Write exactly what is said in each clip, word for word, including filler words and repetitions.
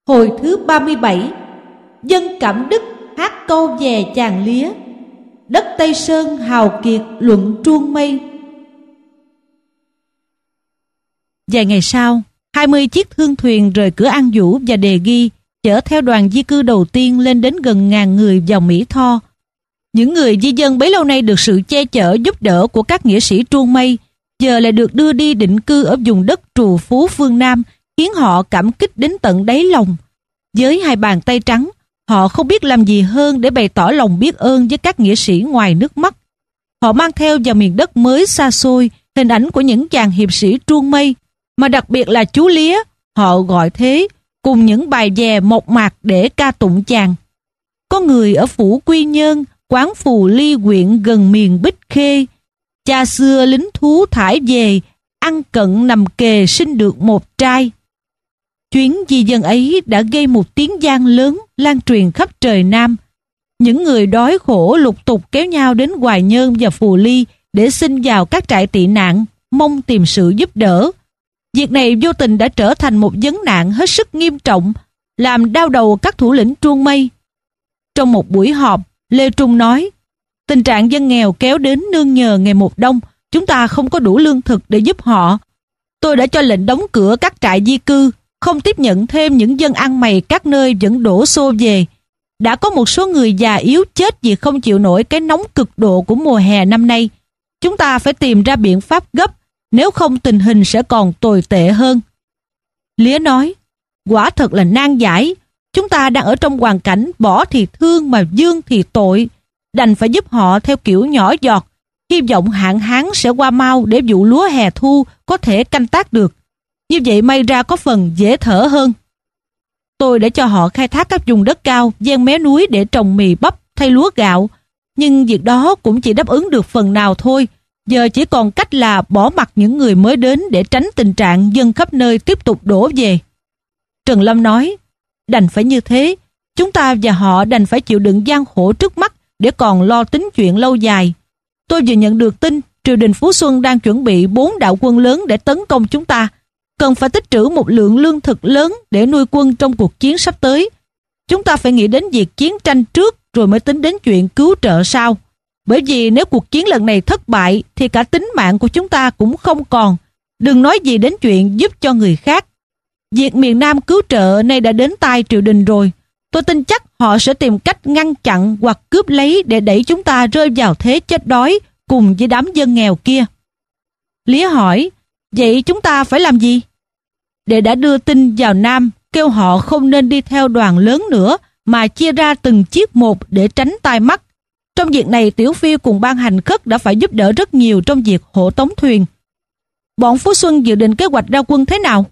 Hồi thứ ba mươi bảy. Dân Cảm Đức hát câu về chàng lía. Đất Tây Sơn hào kiệt luận truông mây. Vài ngày sau, hai mươi chiếc thương thuyền rời cửa An Vũ và Đề Ghi, chở theo đoàn di cư đầu tiên lên đến gần ngàn người vào Mỹ Tho. Những người di dân bấy lâu nay được sự che chở giúp đỡ của các nghĩa sĩ truông mây, giờ lại được đưa đi định cư ở vùng đất trù phú phương Nam, khiến họ cảm kích đến tận đáy lòng. Với hai bàn tay trắng, họ không biết làm gì hơn để bày tỏ lòng biết ơn với các nghĩa sĩ ngoài nước mắt. Họ mang theo vào miền đất mới xa xôi hình ảnh của những chàng hiệp sĩ truông mây, mà đặc biệt là chú Lía, họ gọi thế, cùng những bài vè mộc mạc để ca tụng chàng. Có người ở phủ Quy Nhơn, quán Phù Ly huyện gần miền Bích Khê, cha xưa lính thú thải về, ăn cận nằm kề sinh được một trai. Chuyến di dân ấy đã gây một tiếng vang lớn lan truyền khắp trời Nam. Những người đói khổ lục tục kéo nhau đến Hoài Nhơn và Phù Ly để xin vào các trại tị nạn, mong tìm sự giúp đỡ. Việc này vô tình đã trở thành một vấn nạn hết sức nghiêm trọng, làm đau đầu các thủ lĩnh truông mây. Trong một buổi họp, Lê Trung nói, tình trạng dân nghèo kéo đến nương nhờ ngày một đông, chúng ta không có đủ lương thực để giúp họ. Tôi đã cho lệnh đóng cửa các trại di cư, không tiếp nhận thêm những dân ăn mày các nơi vẫn đổ xô về. Đã có một số người già yếu chết vì không chịu nổi cái nóng cực độ của mùa hè năm nay. Chúng ta phải tìm ra biện pháp gấp, nếu không tình hình sẽ còn tồi tệ hơn. Lía nói, quả thật là nan giải. Chúng ta đang ở trong hoàn cảnh bỏ thì thương mà dương thì tội. Đành phải giúp họ theo kiểu nhỏ giọt, hy vọng hạn hán sẽ qua mau để vụ lúa hè thu có thể canh tác được. Như vậy may ra có phần dễ thở hơn. Tôi đã cho họ khai thác các vùng đất cao ven mé núi để trồng mì bắp thay lúa gạo, nhưng việc đó cũng chỉ đáp ứng được phần nào thôi. Giờ chỉ còn cách là bỏ mặc những người mới đến để tránh tình trạng dân khắp nơi tiếp tục đổ về. Trần Lâm nói, đành phải như thế, chúng ta và họ đành phải chịu đựng gian khổ trước mắt để còn lo tính chuyện lâu dài. Tôi vừa nhận được tin triều đình Phú Xuân đang chuẩn bị bốn đạo quân lớn để tấn công chúng ta, cần phải tích trữ một lượng lương thực lớn để nuôi quân trong cuộc chiến sắp tới. Chúng ta phải nghĩ đến việc chiến tranh trước rồi mới tính đến chuyện cứu trợ sau. Bởi vì nếu cuộc chiến lần này thất bại thì cả tính mạng của chúng ta cũng không còn, đừng nói gì đến chuyện giúp cho người khác. Việc miền Nam cứu trợ nay đã đến tai triều đình rồi. Tôi tin chắc họ sẽ tìm cách ngăn chặn hoặc cướp lấy để đẩy chúng ta rơi vào thế chết đói cùng với đám dân nghèo kia. Lía hỏi, vậy chúng ta phải làm gì? Để đã đưa tin vào Nam, kêu họ không nên đi theo đoàn lớn nữa, mà chia ra từng chiếc một để tránh tai mắt. Trong việc này, Tiểu Phiêu cùng ban hành khất đã phải giúp đỡ rất nhiều trong việc hộ tống thuyền. Bọn Phú Xuân dự định kế hoạch ra quân thế nào?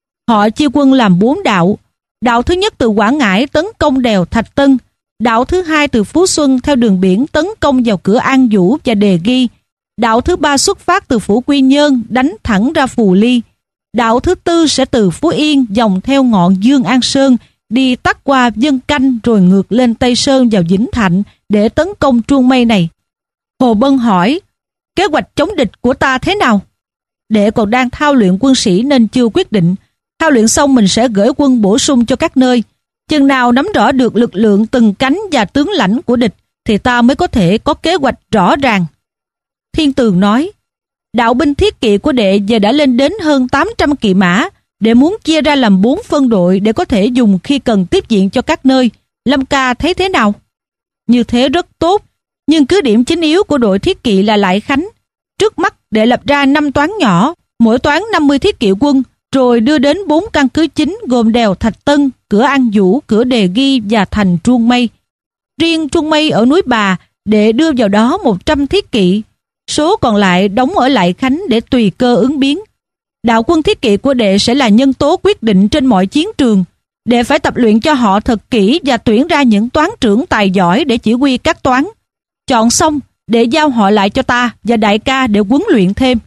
Họ chia quân làm bốn đạo. Đạo thứ nhất từ Quảng Ngãi tấn công đèo Thạch Tân. Đạo thứ hai từ Phú Xuân theo đường biển tấn công vào cửa An Vũ và Đề Ghi. Đạo thứ ba xuất phát từ phủ Quy Nhơn đánh thẳng ra Phù Ly. Đạo thứ tư sẽ từ Phú Yên dòng theo ngọn Dương An Sơn đi tắt qua Vân Canh rồi ngược lên Tây Sơn vào Vĩnh Thạnh để tấn công truông mây này. Hồ Bân hỏi, kế hoạch chống địch của ta thế nào? Đệ còn đang thao luyện quân sĩ nên chưa quyết định. Thao luyện xong mình sẽ gửi quân bổ sung cho các nơi. Chừng nào nắm rõ được lực lượng từng cánh và tướng lãnh của địch thì ta mới có thể có kế hoạch rõ ràng. Thiên Tường nói, đạo binh thiết kỵ của đệ giờ đã lên đến hơn tám trăm kỵ mã, để muốn chia ra làm bốn phân đội để có thể dùng khi cần tiếp viện cho các nơi. Lâm ca thấy thế nào? Như thế rất tốt, nhưng cứ điểm chính yếu của đội thiết kỵ là Lại Khánh. Trước mắt đệ lập ra năm toán nhỏ, mỗi toán năm mươi thiết kỵ quân, rồi đưa đến bốn căn cứ chính gồm đèo Thạch Tân, cửa An Vũ, cửa Đề Ghi và thành Truông Mây. Riêng Truông Mây ở núi Bà, đệ đưa vào đó một trăm thiết kỵ. Số còn lại đóng ở Lại Khánh để tùy cơ ứng biến. Đạo quân thiết kỵ của đệ sẽ là nhân tố quyết định trên mọi chiến trường. Đệ phải tập luyện cho họ thật kỹ và tuyển ra những toán trưởng tài giỏi để chỉ huy các toán. Chọn xong, đệ giao họ lại cho ta và đại ca để huấn luyện thêm.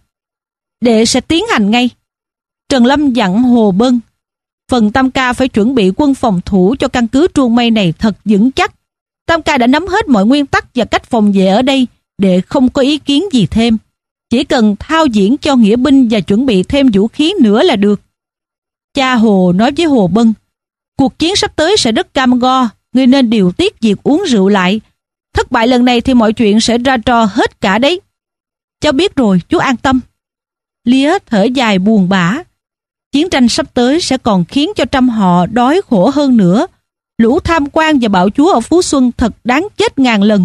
Đệ sẽ tiến hành ngay. Trần Lâm dặn Hồ Bân, phần Tam ca phải chuẩn bị quân phòng thủ cho căn cứ Truông Mây này thật vững chắc. Tam ca đã nắm hết mọi nguyên tắc và cách phòng vệ ở đây, đệ không có ý kiến gì thêm. Chỉ cần thao diễn cho nghĩa binh và chuẩn bị thêm vũ khí nữa là được. Cha Hồ nói với Hồ Bân, Cuộc chiến sắp tới sẽ rất cam go, ngươi nên điều tiết việc uống rượu lại. Thất bại lần này thì mọi chuyện sẽ ra trò hết cả đấy. Cháu biết rồi, chú an tâm. Lía thở dài buồn bã. Chiến tranh sắp tới sẽ còn khiến cho trăm họ đói khổ hơn nữa. Lũ tham quan và bạo chúa ở Phú Xuân thật đáng chết ngàn lần.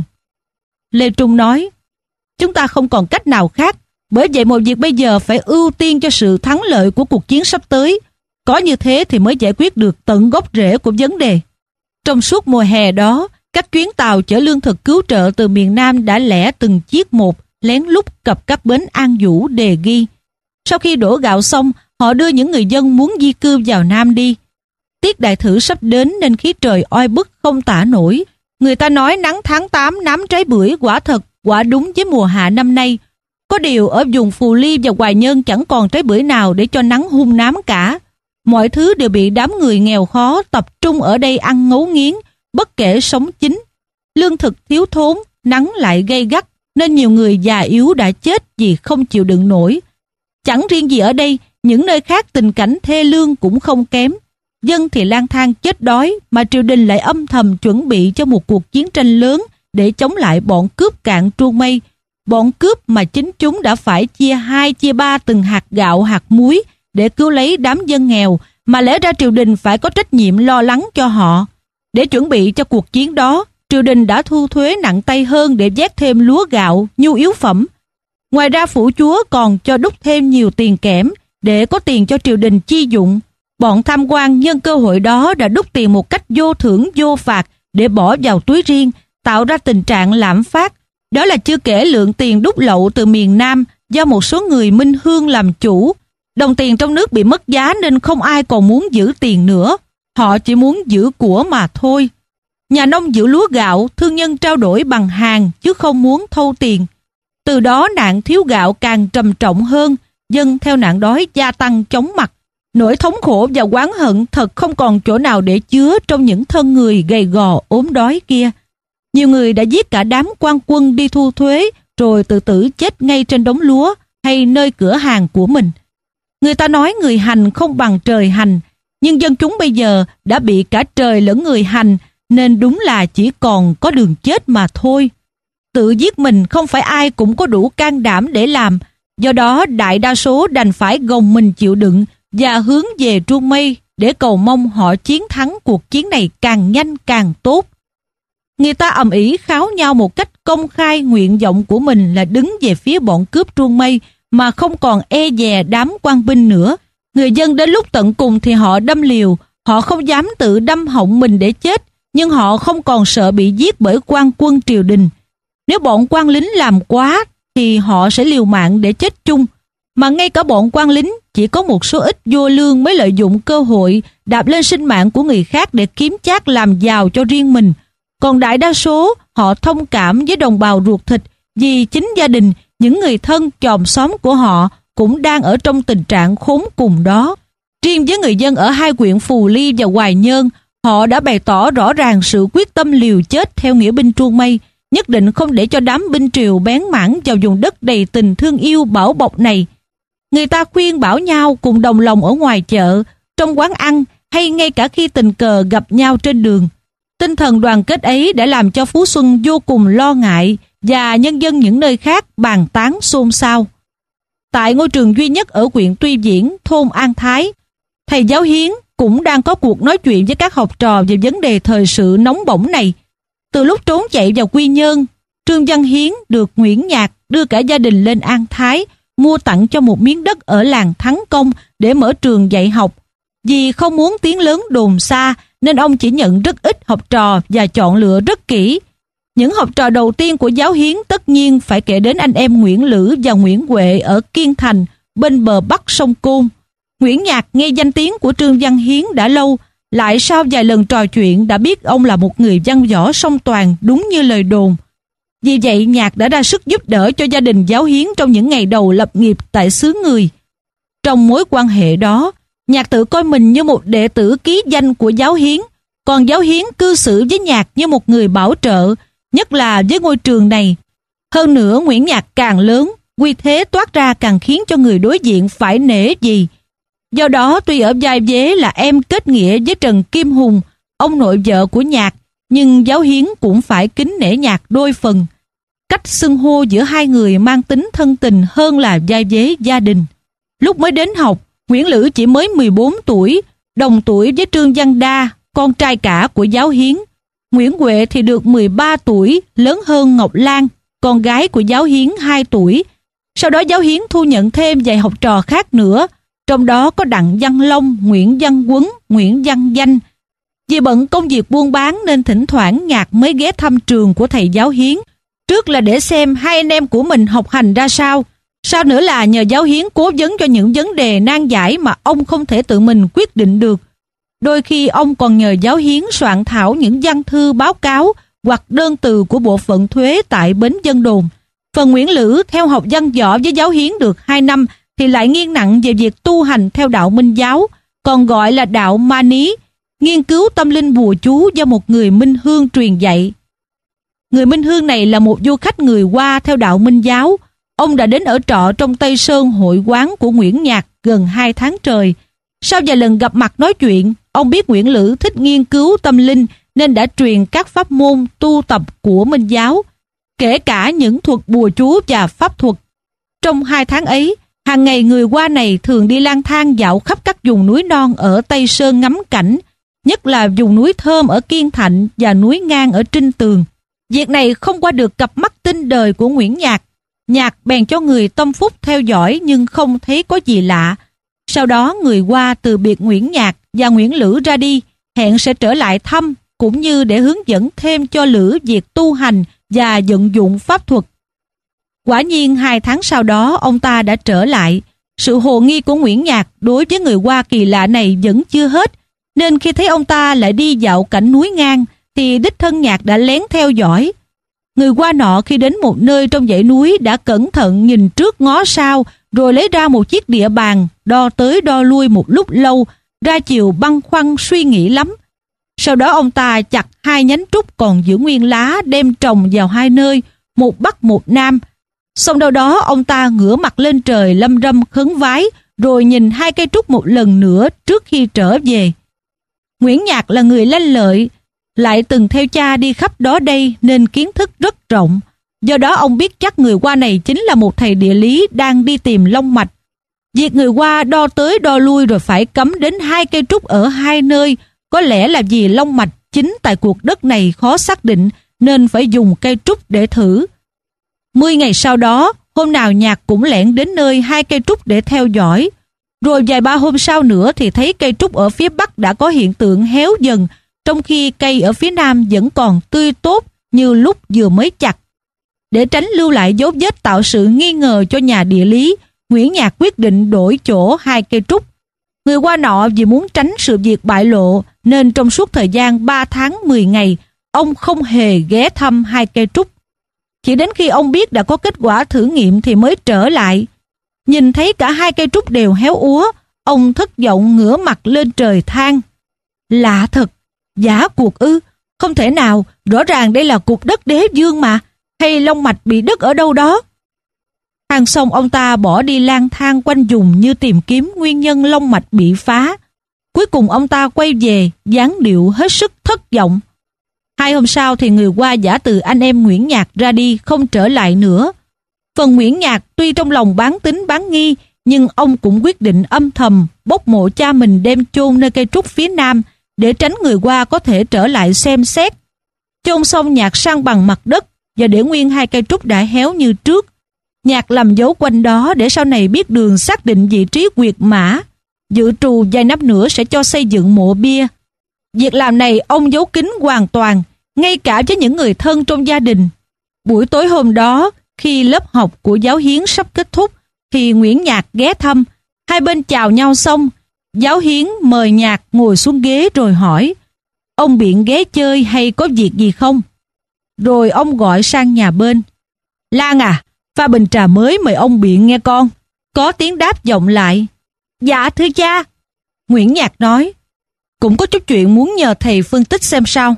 Lê Trung nói, chúng ta không còn cách nào khác, bởi vậy mọi việc bây giờ phải ưu tiên cho sự thắng lợi của cuộc chiến sắp tới. Có như thế thì mới giải quyết được tận gốc rễ của vấn đề. Trong suốt mùa hè đó, các chuyến tàu chở lương thực cứu trợ từ miền Nam đã lẻ từng chiếc một lén lút cập các bến An Vũ, Đề Ghi. Sau khi đổ gạo xong, họ đưa những người dân muốn di cư vào Nam đi. Tiết đại thử sắp đến nên khí trời oi bức không tả nổi. Người ta nói nắng tháng tám nám trái bưởi quả thật, quả đúng với mùa hạ năm nay. Có điều ở vùng Phù Ly và Hoài Nhơn chẳng còn trái bưởi nào để cho nắng hung nám cả. Mọi thứ đều bị đám người nghèo khó tập trung ở đây ăn ngấu nghiến, bất kể sống chính. Lương thực thiếu thốn, nắng lại gay gắt, nên nhiều người già yếu đã chết vì không chịu đựng nổi. Chẳng riêng gì ở đây, những nơi khác tình cảnh thê lương cũng không kém. Dân thì lang thang chết đói, mà triều đình lại âm thầm chuẩn bị cho một cuộc chiến tranh lớn để chống lại bọn cướp cạn truông mây. Bọn cướp mà chính chúng đã phải chia hai chia ba từng hạt gạo hạt muối để cứu lấy đám dân nghèo, mà lẽ ra triều đình phải có trách nhiệm lo lắng cho họ. Để chuẩn bị cho cuộc chiến đó, triều đình đã thu thuế nặng tay hơn để vét thêm lúa gạo, nhu yếu phẩm. Ngoài ra phủ chúa còn cho đúc thêm nhiều tiền kẽm để có tiền cho triều đình chi dụng. Bọn tham quan nhân cơ hội đó đã đúc tiền một cách vô thưởng vô phạt để bỏ vào túi riêng, tạo ra tình trạng lạm phát. Đó là chưa kể lượng tiền đúc lậu từ miền Nam do một số người minh hương làm chủ. Đồng tiền trong nước bị mất giá nên không ai còn muốn giữ tiền nữa. Họ chỉ muốn giữ của mà thôi. Nhà nông giữ lúa gạo, thương nhân trao đổi bằng hàng chứ không muốn thâu tiền. Từ đó nạn thiếu gạo càng trầm trọng hơn, dân theo nạn đói gia tăng chóng mặt. Nỗi thống khổ và oán hận thật không còn chỗ nào để chứa trong những thân người gầy gò ốm đói kia. Nhiều người đã giết cả đám quan quân đi thu thuế rồi tự tử chết ngay trên đống lúa hay nơi cửa hàng của mình. Người ta nói người hành không bằng trời hành, nhưng dân chúng bây giờ đã bị cả trời lẫn người hành, nên đúng là chỉ còn có đường chết mà thôi. Tự giết mình không phải ai cũng có đủ can đảm để làm, do đó đại đa số đành phải gồng mình chịu đựng và hướng về truông mây để cầu mong họ chiến thắng cuộc chiến này càng nhanh càng tốt. Người ta ầm ĩ kháo nhau một cách công khai nguyện vọng của mình là đứng về phía bọn cướp truông mây mà không còn e dè đám quan binh nữa. Người dân đến lúc tận cùng thì họ đâm liều, họ không dám tự đâm họng mình để chết, nhưng họ không còn sợ bị giết bởi quan quân triều đình. Nếu bọn quan lính làm quá thì họ sẽ liều mạng để chết chung. Mà ngay cả bọn quan lính, chỉ có một số ít vô lương mới lợi dụng cơ hội đạp lên sinh mạng của người khác để kiếm chác làm giàu cho riêng mình. Còn đại đa số họ thông cảm với đồng bào ruột thịt, vì chính gia đình, những người thân chòm xóm của họ cũng đang ở trong tình trạng khốn cùng đó. Riêng với người dân ở hai huyện Phù Ly và Hoài Nhơn, họ đã bày tỏ rõ ràng sự quyết tâm liều chết theo nghĩa binh truông mây, nhất định không để cho đám binh triều bén mảng vào vùng đất đầy tình thương yêu bảo bọc này. Người ta khuyên bảo nhau cùng đồng lòng ở ngoài chợ, trong quán ăn hay ngay cả khi tình cờ gặp nhau trên đường. Tinh thần đoàn kết ấy đã làm cho Phú Xuân vô cùng lo ngại và nhân dân những nơi khác bàn tán xôn xao. Tại ngôi trường duy nhất ở huyện Tuy Diễn, thôn An Thái, thầy giáo Hiến cũng đang có cuộc nói chuyện với các học trò về vấn đề thời sự nóng bỏng này. Từ lúc trốn chạy vào Quy Nhơn, Trương Văn Hiến được Nguyễn Nhạc đưa cả gia đình lên An Thái, mua tặng cho một miếng đất ở làng Thắng Công để mở trường dạy học. Vì không muốn tiếng lớn đồn xa nên ông chỉ nhận rất ít học trò và chọn lựa rất kỹ. Những học trò đầu tiên của giáo Hiến tất nhiên phải kể đến anh em Nguyễn Lữ và Nguyễn Huệ ở Kiên Thành, bên bờ bắc sông Côn. Nguyễn Nhạc nghe danh tiếng của Trương Văn Hiến đã lâu, lại sau vài lần trò chuyện đã biết ông là một người văn võ song toàn đúng như lời đồn. Vì vậy Nhạc đã ra sức giúp đỡ cho gia đình giáo Hiến trong những ngày đầu lập nghiệp tại xứ người. Trong mối quan hệ đó, Nhạc tự coi mình như một đệ tử ký danh của giáo Hiến, còn giáo Hiến cư xử với Nhạc như một người bảo trợ, nhất là với ngôi trường này. Hơn nữa Nguyễn Nhạc càng lớn, uy thế toát ra càng khiến cho người đối diện phải nể gì. Do đó tuy ở vai vế là em kết nghĩa với Trần Kim Hùng, ông nội vợ của Nhạc, nhưng Giáo Hiến cũng phải kính nể Nhạc đôi phần. Cách xưng hô giữa hai người mang tính thân tình hơn là vai vế gia đình. Lúc mới đến học, Nguyễn Lữ chỉ mới mười bốn tuổi, đồng tuổi với Trương Văn Đa, con trai cả của Giáo Hiến. Nguyễn Huệ thì được mười ba tuổi, lớn hơn Ngọc Lan, con gái của Giáo Hiến hai tuổi. Sau đó Giáo Hiến thu nhận thêm vài học trò khác nữa, trong đó có Đặng Văn Long, Nguyễn Văn Quấn, Nguyễn Văn Danh. Vì bận công việc buôn bán nên thỉnh thoảng Nhạc mới ghé thăm trường của thầy Giáo Hiến. Trước là để xem hai anh em của mình học hành ra sao, sau nữa là nhờ Giáo Hiến cố vấn cho những vấn đề nan giải mà ông không thể tự mình quyết định được. Đôi khi ông còn nhờ Giáo Hiến soạn thảo những văn thư báo cáo hoặc đơn từ của bộ phận thuế tại bến Vân Đồn. Phần Nguyễn Lữ theo học văn võ với Giáo Hiến được hai năm thì lại nghiêng nặng về việc tu hành theo đạo Minh giáo, còn gọi là đạo Ma Ní, nghiên cứu tâm linh bùa chú do một người Minh Hương truyền dạy. Người Minh Hương này là một du khách người Hoa theo đạo Minh giáo. Ông đã đến ở trọ trong Tây Sơn hội quán của Nguyễn Nhạc gần hai tháng trời. Sau vài lần gặp mặt nói chuyện, ông biết Nguyễn Lữ thích nghiên cứu tâm linh nên đã truyền các pháp môn tu tập của Minh giáo, kể cả những thuật bùa chú và pháp thuật. Trong hai tháng ấy, hàng ngày người Hoa này thường đi lang thang dạo khắp các vùng núi non ở Tây Sơn ngắm cảnh, nhất là vùng núi Thơm ở Kiên Thạnh và núi Ngang ở Trinh Tường. Việc này không qua được cặp mắt tinh đời của Nguyễn Nhạc. Nhạc bèn cho người tâm phúc theo dõi nhưng không thấy có gì lạ. Sau đó người Hoa từ biệt Nguyễn Nhạc và Nguyễn Lữ ra đi, hẹn sẽ trở lại thăm cũng như để hướng dẫn thêm cho Lữ việc tu hành và vận dụng pháp thuật. Quả nhiên hai tháng sau đó ông ta đã trở lại. Sự hồ nghi của Nguyễn Nhạc đối với người Hoa kỳ lạ này vẫn chưa hết, nên khi thấy ông ta lại đi dạo cảnh núi Ngang thì đích thân Nhạc đã lén theo dõi. Người Hoa nọ khi đến một nơi trong dãy núi đã cẩn thận nhìn trước ngó sau, rồi lấy ra một chiếc đĩa bàn, đo tới đo lui một lúc lâu, ra chiều băn khoăn suy nghĩ lắm. Sau đó ông ta chặt hai nhánh trúc còn giữ nguyên lá đem trồng vào hai nơi, một bắc một nam. Xong đâu đó ông ta ngửa mặt lên trời lâm râm khấn vái, rồi nhìn hai cây trúc một lần nữa trước khi trở về. Nguyễn Nhạc là người lanh lợi, lại từng theo cha đi khắp đó đây nên kiến thức rất rộng. Do đó ông biết chắc người Hoa này chính là một thầy địa lý đang đi tìm long mạch. Việc người Hoa đo tới đo lui rồi phải cắm đến hai cây trúc ở hai nơi, có lẽ là vì long mạch chính tại cuộc đất này khó xác định nên phải dùng cây trúc để thử. Mười ngày sau đó, hôm nào Nhạc cũng lẻn đến nơi hai cây trúc để theo dõi. Rồi vài ba hôm sau nữa thì thấy cây trúc ở phía bắc đã có hiện tượng héo dần, trong khi cây ở phía nam vẫn còn tươi tốt như lúc vừa mới chặt. Để tránh lưu lại dấu vết tạo sự nghi ngờ cho nhà địa lý, Nguyễn Nhạc quyết định đổi chỗ hai cây trúc. Người Hoa nọ vì muốn tránh sự việc bại lộ nên trong suốt thời gian ba tháng mười ngày, ông không hề ghé thăm hai cây trúc. Chỉ đến khi ông biết đã có kết quả thử nghiệm thì mới trở lại. Nhìn thấy cả hai cây trúc đều héo úa, ông thất vọng ngửa mặt lên trời than: lạ thật, giả cuộc ư? Không thể nào, rõ ràng đây là cuộc đất đế vương mà, hay long mạch bị đứt ở đâu đó. Than xong ông ta bỏ đi lang thang quanh vùng như tìm kiếm nguyên nhân long mạch bị phá. Cuối cùng ông ta quay về, dáng điệu hết sức thất vọng. Hai hôm sau thì người Hoa giả từ anh em Nguyễn Nhạc ra đi không trở lại nữa. Phần Nguyễn Nhạc tuy trong lòng bán tín bán nghi, nhưng ông cũng quyết định âm thầm bốc mộ cha mình đem chôn nơi cây trúc phía nam để tránh người Hoa có thể trở lại xem xét. Chôn xong Nhạc sang bằng mặt đất và để nguyên hai cây trúc đã héo như trước. Nhạc làm dấu quanh đó để sau này biết đường xác định vị trí quyệt mã. Dự trù vài năm nữa sẽ cho xây dựng mộ bia. Việc làm này ông giấu kín hoàn toàn, ngay cả với những người thân trong gia đình. Buổi tối hôm đó, khi lớp học của Giáo Hiến sắp kết thúc, thì Nguyễn Nhạc ghé thăm. Hai bên chào nhau xong, Giáo Hiến mời Nhạc ngồi xuống ghế rồi hỏi: ông Biện ghé chơi hay có việc gì không? Rồi ông gọi sang nhà bên: Lan à, pha bình trà mới mời ông Biện nghe con. Có tiếng đáp vọng lại: dạ thưa cha. Nguyễn Nhạc nói: cũng có chút chuyện muốn nhờ thầy phân tích xem sao.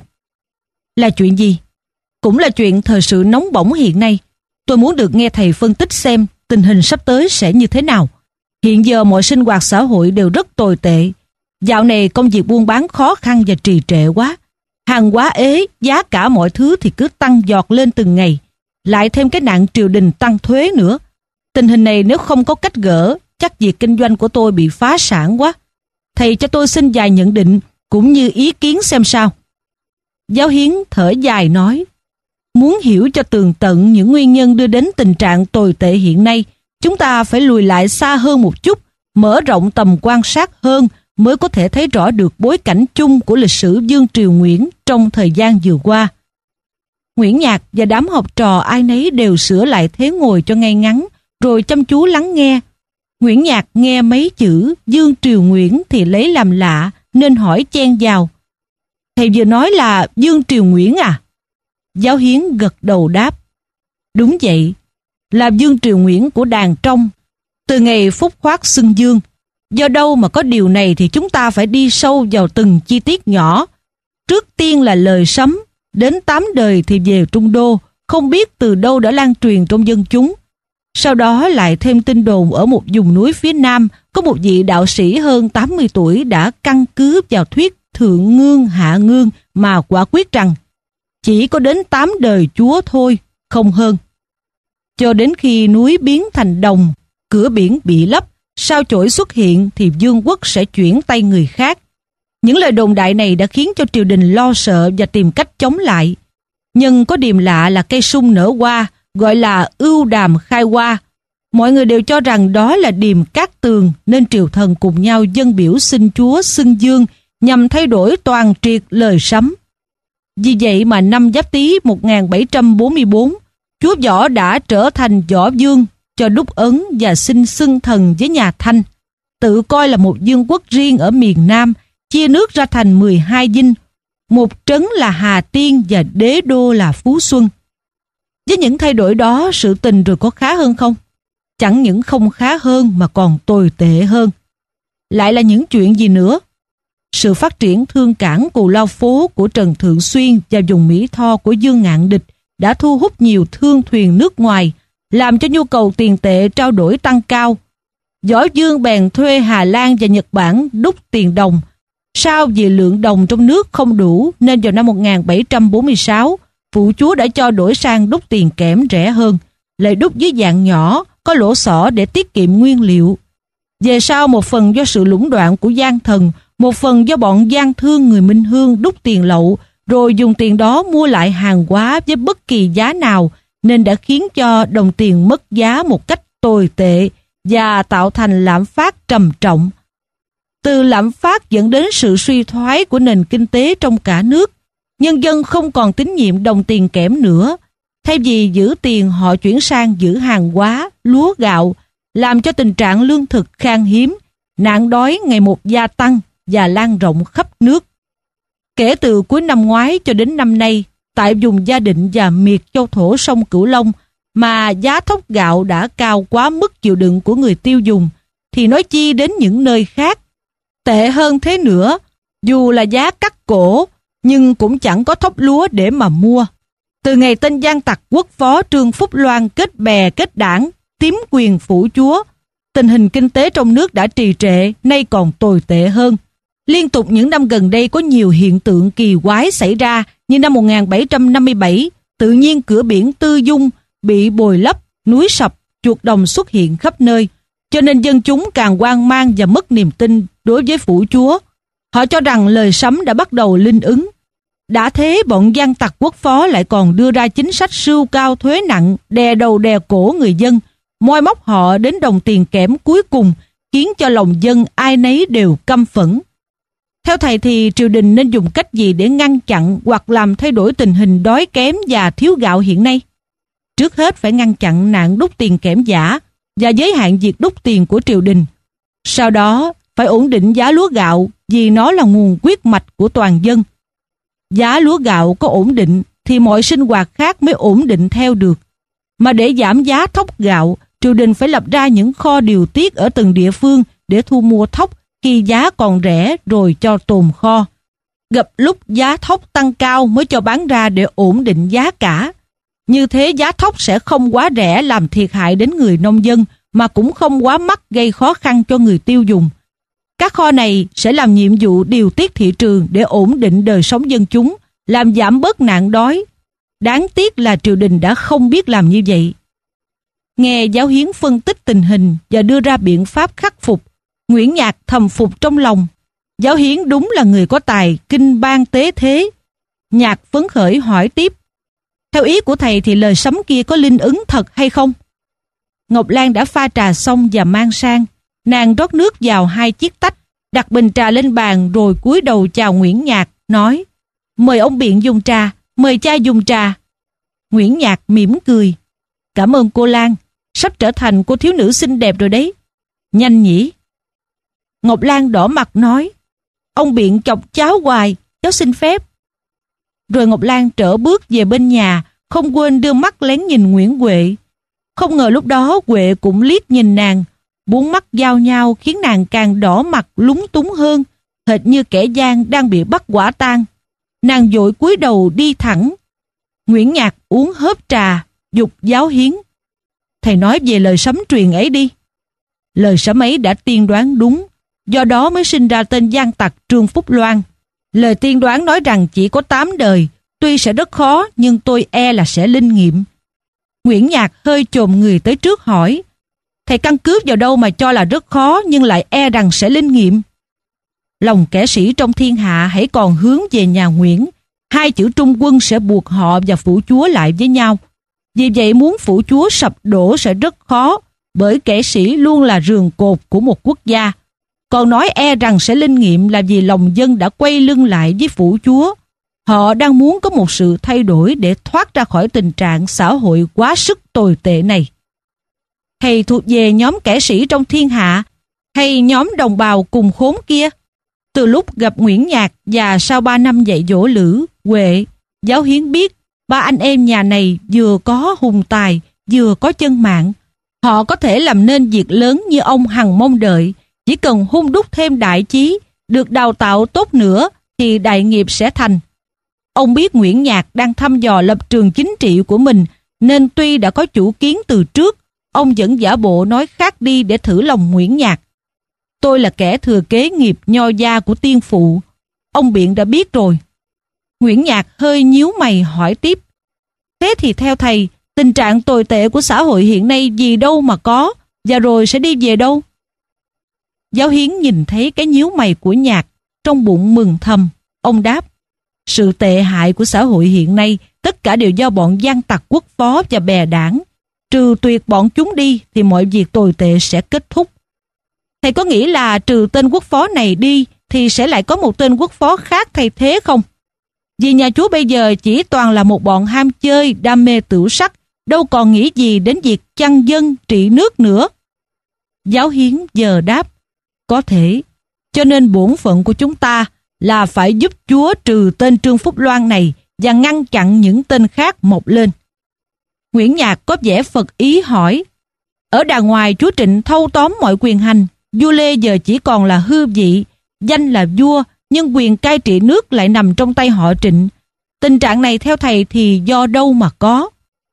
Là chuyện gì? Cũng là chuyện thời sự nóng bỏng hiện nay. Tôi muốn được nghe thầy phân tích xem tình hình sắp tới sẽ như thế nào. Hiện giờ mọi sinh hoạt xã hội đều rất tồi tệ. Dạo này công việc buôn bán khó khăn và trì trệ quá. Hàng hóa ế, giá cả mọi thứ thì cứ tăng giọt lên từng ngày. Lại thêm cái nạn triều đình tăng thuế nữa. Tình hình này nếu không có cách gỡ, chắc việc kinh doanh của tôi bị phá sản quá. Thầy cho tôi xin vài nhận định cũng như ý kiến xem sao. Giáo Hiến thở dài nói, muốn hiểu cho tường tận những nguyên nhân đưa đến tình trạng tồi tệ hiện nay, chúng ta phải lùi lại xa hơn một chút, mở rộng tầm quan sát hơn mới có thể thấy rõ được bối cảnh chung của lịch sử Vương Triều Nguyễn trong thời gian vừa qua. Nguyễn Nhạc và đám học trò ai nấy đều sửa lại thế ngồi cho ngay ngắn, rồi chăm chú lắng nghe. Nguyễn Nhạc nghe mấy chữ Vương Triều Nguyễn thì lấy làm lạ, nên hỏi chen vào. Thầy vừa nói là Vương Triều Nguyễn à? Giáo Hiến gật đầu đáp. Đúng vậy, là Vương Triều Nguyễn của đàn Trong, từ ngày Phúc Khoác xưng vương. Do đâu mà có điều này thì chúng ta phải đi sâu vào từng chi tiết nhỏ. Trước tiên là lời sấm, đến tám đời thì về Trung Đô, không biết từ đâu đã lan truyền trong dân chúng. Sau đó lại thêm tin đồn ở một vùng núi phía Nam có một vị đạo sĩ hơn tám mươi tuổi đã căn cứ vào thuyết thượng ngương hạ ngương mà quả quyết rằng chỉ có đến tám đời Chúa thôi, không hơn. Cho đến khi núi biến thành đồng, cửa biển bị lấp, sao chổi xuất hiện thì vương quốc sẽ chuyển tay người khác. Những lời đồn đại này đã khiến cho triều đình lo sợ và tìm cách chống lại. Nhưng có điềm lạ là cây sung nở hoa, gọi là ưu đàm khai hoa. Mọi người đều cho rằng đó là điềm cát tường, nên triều thần cùng nhau dâng biểu xin Chúa xưng vương nhằm thay đổi toàn triệt lời sấm. Vì vậy mà năm Giáp Tý một nghìn bảy trăm bốn mươi tư, chúa Võ đã trở thành Võ Vương, cho đúc ấn và xin xưng thần với nhà Thanh, tự coi là một vương quốc riêng ở miền Nam, chia nước ra thành mười hai dinh, một trấn là Hà Tiên và đế đô là Phú Xuân. Với những thay đổi đó, sự tình rồi có khá hơn không? Chẳng những không khá hơn mà còn tồi tệ hơn. Lại là những chuyện gì nữa? Sự phát triển thương cảng Cù Lao Phố của Trần Thượng Xuyên và vùng Mỹ Tho của Dương Ngạn Địch đã thu hút nhiều thương thuyền nước ngoài, làm cho nhu cầu tiền tệ trao đổi tăng cao. Võ Vương bèn thuê Hà Lan và Nhật Bản đúc tiền đồng. Sau vì lượng đồng trong nước không đủ nên vào năm một nghìn bảy trăm bốn mươi sáu, phụ chúa đã cho đổi sang đúc tiền kẽm rẻ hơn, lại đúc dưới dạng nhỏ, có lỗ xỏ để tiết kiệm nguyên liệu. Về sau một phần do sự lũng đoạn của gian thần, một phần do bọn gian thương người Minh Hương đúc tiền lậu, rồi dùng tiền đó mua lại hàng hóa với bất kỳ giá nào, nên đã khiến cho đồng tiền mất giá một cách tồi tệ và tạo thành lạm phát trầm trọng. Từ lạm phát dẫn đến sự suy thoái của nền kinh tế trong cả nước. Nhân dân không còn tín nhiệm đồng tiền kẽm nữa. Thay vì giữ tiền, họ chuyển sang giữ hàng hóa, lúa gạo, làm cho tình trạng lương thực khan hiếm, nạn đói ngày một gia tăng và lan rộng khắp nước. Kể từ cuối năm ngoái cho đến năm nay, tại vùng Gia Định và miệt châu thổ sông Cửu Long mà giá thóc gạo đã cao quá mức chịu đựng của người tiêu dùng, thì nói chi đến những nơi khác. Tệ hơn thế nữa, dù là giá cắt cổ, nhưng cũng chẳng có thóc lúa để mà mua. Từ ngày tên gian tặc quốc phó Trương Phúc Loan kết bè kết đảng, tiếm quyền phủ chúa, tình hình kinh tế trong nước đã trì trệ, nay còn tồi tệ hơn. Liên tục những năm gần đây có nhiều hiện tượng kỳ quái xảy ra, như năm một nghìn bảy trăm năm mươi bảy, tự nhiên cửa biển Tư Dung bị bồi lấp, núi sập, chuột đồng xuất hiện khắp nơi, cho nên dân chúng càng hoang mang và mất niềm tin đối với phủ chúa. Họ cho rằng lời sấm đã bắt đầu linh ứng. Đã thế bọn gian tặc quốc phó lại còn đưa ra chính sách sưu cao thuế nặng, đè đầu đè cổ người dân, moi móc họ đến đồng tiền kẽm cuối cùng, khiến cho lòng dân ai nấy đều căm phẫn. Theo thầy thì triều đình nên dùng cách gì để ngăn chặn hoặc làm thay đổi tình hình đói kém và thiếu gạo hiện nay? Trước hết phải ngăn chặn nạn đúc tiền kẽm giả và giới hạn việc đúc tiền của triều đình. Sau đó phải ổn định giá lúa gạo vì nó là nguồn huyết mạch của toàn dân. Giá lúa gạo có ổn định thì mọi sinh hoạt khác mới ổn định theo được. Mà để giảm giá thóc gạo, triều đình phải lập ra những kho điều tiết ở từng địa phương để thu mua thóc khi giá còn rẻ rồi cho tồn kho. Gặp lúc giá thóc tăng cao mới cho bán ra để ổn định giá cả. Như thế giá thóc sẽ không quá rẻ làm thiệt hại đến người nông dân, mà cũng không quá mắc gây khó khăn cho người tiêu dùng. Các kho này sẽ làm nhiệm vụ điều tiết thị trường để ổn định đời sống dân chúng, làm giảm bớt nạn đói. Đáng tiếc là triều đình đã không biết làm như vậy. Nghe Giáo Hiến phân tích tình hình và đưa ra biện pháp khắc phục, Nguyễn Nhạc thầm phục trong lòng. Giáo Hiến đúng là người có tài kinh ban tế thế. Nhạc phấn khởi hỏi tiếp: theo ý của thầy thì lời sấm kia có linh ứng thật hay không? Ngọc Lan đã pha trà xong và mang sang. Nàng rót nước vào hai chiếc tách, đặt bình trà lên bàn rồi cúi đầu chào Nguyễn Nhạc, nói: mời ông Biện dùng trà, mời cha dùng trà. Nguyễn Nhạc mỉm cười: cảm ơn cô Lan, sắp trở thành cô thiếu nữ xinh đẹp rồi đấy. Nhanh nhỉ? Ngọc Lan đỏ mặt nói: ông Biện chọc cháu hoài, cháu xin phép. Rồi Ngọc Lan trở bước về bên nhà, không quên đưa mắt lén nhìn Nguyễn Huệ. Không ngờ lúc đó Huệ cũng liếc nhìn nàng, bốn mắt giao nhau khiến nàng càng đỏ mặt lúng túng hơn, hệt như kẻ gian đang bị bắt quả tang. Nàng vội cúi đầu đi thẳng. Nguyễn Nhạc uống hớp trà, dục Giáo Hiến: thầy nói về lời sấm truyền ấy đi. Lời sấm ấy đã tiên đoán đúng, do đó mới sinh ra tên gian tặc Trương Phúc Loan. Lời tiên đoán nói rằng chỉ có tám đời, tuy sẽ rất khó nhưng tôi e là sẽ linh nghiệm. Nguyễn Nhạc hơi chồm người tới trước hỏi: thầy căn cứ vào đâu mà cho là rất khó nhưng lại e rằng sẽ linh nghiệm? Lòng kẻ sĩ trong thiên hạ hãy còn hướng về nhà Nguyễn, hai chữ trung quân sẽ buộc họ và phủ chúa lại với nhau. Vì vậy muốn phủ chúa sập đổ sẽ rất khó, bởi kẻ sĩ luôn là rường cột của một quốc gia. Còn nói e rằng sẽ linh nghiệm là vì lòng dân đã quay lưng lại với phủ chúa. Họ đang muốn có một sự thay đổi để thoát ra khỏi tình trạng xã hội quá sức tồi tệ này. Thầy thuộc về nhóm kẻ sĩ trong thiên hạ hay nhóm đồng bào cùng khốn kia? Từ lúc gặp Nguyễn Nhạc và sau ba năm dạy dỗ Lữ, Huệ, Giáo Hiến biết ba anh em nhà này vừa có hùng tài, vừa có chân mạng. Họ có thể làm nên việc lớn như ông hằng mong đợi. Chỉ cần hung đúc thêm đại chí, được đào tạo tốt nữa thì đại nghiệp sẽ thành. Ông biết Nguyễn Nhạc đang thăm dò lập trường chính trị của mình, nên tuy đã có chủ kiến từ trước, ông vẫn giả bộ nói khác đi để thử lòng Nguyễn Nhạc. Tôi là kẻ thừa kế nghiệp nho gia của tiên phụ, ông Biện đã biết rồi. Nguyễn Nhạc hơi nhíu mày hỏi tiếp: thế thì theo thầy, tình trạng tồi tệ của xã hội hiện nay gì đâu mà có, và rồi sẽ đi về đâu? Giáo Hiến nhìn thấy cái nhíu mày của Nhạc, trong bụng mừng thầm. Ông đáp: sự tệ hại của xã hội hiện nay tất cả đều do bọn gian tặc quốc phó và bè đảng. Trừ tuyệt bọn chúng đi thì mọi việc tồi tệ sẽ kết thúc. Thầy có nghĩ là trừ tên quốc phó này đi thì sẽ lại có một tên quốc phó khác thay thế không? Vì nhà chúa bây giờ chỉ toàn là một bọn ham chơi, đam mê tửu sắc, đâu còn nghĩ gì đến việc chăn dân, trị nước nữa. Giáo Hiến giờ đáp: có thể, cho nên bổn phận của chúng ta là phải giúp chúa trừ tên Trương Phúc Loan này và ngăn chặn những tên khác mọc lên. Nguyễn Nhạc có vẻ phật ý hỏi: ở đàng ngoài chúa Trịnh thâu tóm mọi quyền hành, vua Lê giờ chỉ còn là hư vị, danh là vua nhưng quyền cai trị nước lại nằm trong tay họ Trịnh. Tình trạng này theo thầy thì do đâu mà có?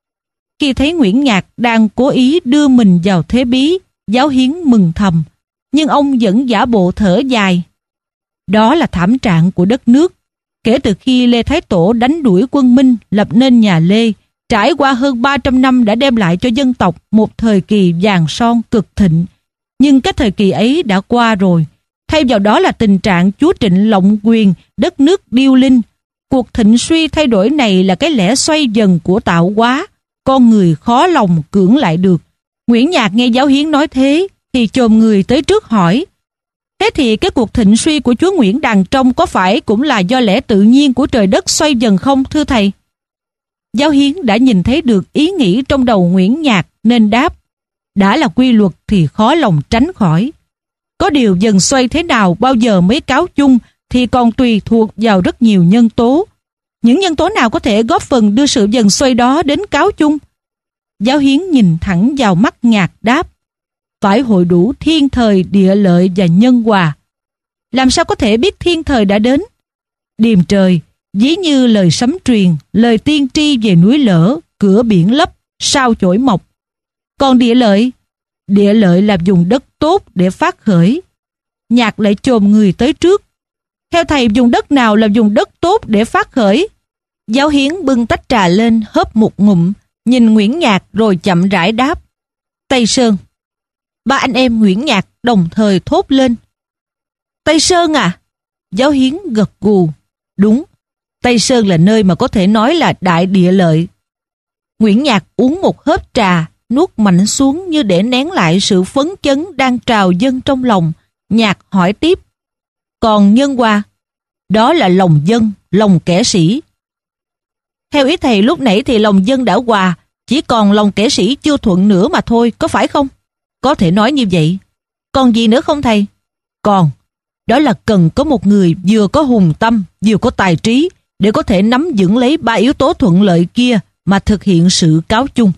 Khi thấy Nguyễn Nhạc đang cố ý đưa mình vào thế bí, Giáo Hiến mừng thầm, nhưng ông vẫn giả bộ thở dài. Đó là thảm trạng của đất nước. Kể từ khi Lê Thái Tổ đánh đuổi quân Minh lập nên nhà Lê, trải qua hơn ba trăm năm đã đem lại cho dân tộc một thời kỳ vàng son cực thịnh. Nhưng cái thời kỳ ấy đã qua rồi. Thay vào đó là tình trạng chúa Trịnh lộng quyền, đất nước điêu linh. Cuộc thịnh suy thay đổi này là cái lẽ xoay dần của tạo hóa, con người khó lòng cưỡng lại được. Nguyễn Nhạc nghe Giáo Hiến nói thế thì chồm người tới trước hỏi: thế thì cái cuộc thịnh suy của chúa Nguyễn đàng trong có phải cũng là do lẽ tự nhiên của trời đất xoay dần không thưa thầy? Giáo Hiến đã nhìn thấy được ý nghĩ trong đầu Nguyễn Nhạc nên đáp: đã là quy luật thì khó lòng tránh khỏi. Có điều dần xoay thế nào bao giờ mới cáo chung thì còn tùy thuộc vào rất nhiều nhân tố. Những nhân tố nào có thể góp phần đưa sự dần xoay đó đến cáo chung? Giáo Hiến nhìn thẳng vào mắt Nhạc đáp: phải hội đủ thiên thời, địa lợi và nhân hòa. Làm sao có thể biết thiên thời đã đến? Điềm trời, ví như lời sấm truyền, lời tiên tri về núi lở, cửa biển lấp, sao chổi mọc. Còn địa lợi, Địa Lợi là vùng đất tốt để phát khởi. Nhạc lại chồm người tới trước. Theo thầy, vùng đất nào là vùng đất tốt để phát khởi? Giáo Hiến bưng tách trà lên hớp một ngụm, nhìn Nguyễn Nhạc rồi chậm rãi đáp: Tây Sơn. Ba anh em Nguyễn Nhạc đồng thời thốt lên: Tây Sơn à? Giáo Hiến gật gù: Đúng, Tây Sơn là nơi mà có thể nói là đại địa lợi. Nguyễn Nhạc uống một hớp trà, nuốt mạnh xuống như để nén lại sự phấn chấn đang trào dâng trong lòng. Nhạc hỏi tiếp: Còn nhân hòa? Đó là lòng dân, lòng kẻ sĩ. Theo ý thầy lúc nãy thì lòng dân đã hòa, chỉ còn lòng kẻ sĩ chưa thuận nữa mà thôi, có phải không? Có thể nói như vậy. Còn gì nữa không thầy? Còn, đó là cần có một người vừa có hùng tâm, vừa có tài trí để có thể nắm vững lấy ba yếu tố thuận lợi kia mà thực hiện sự cáo chung.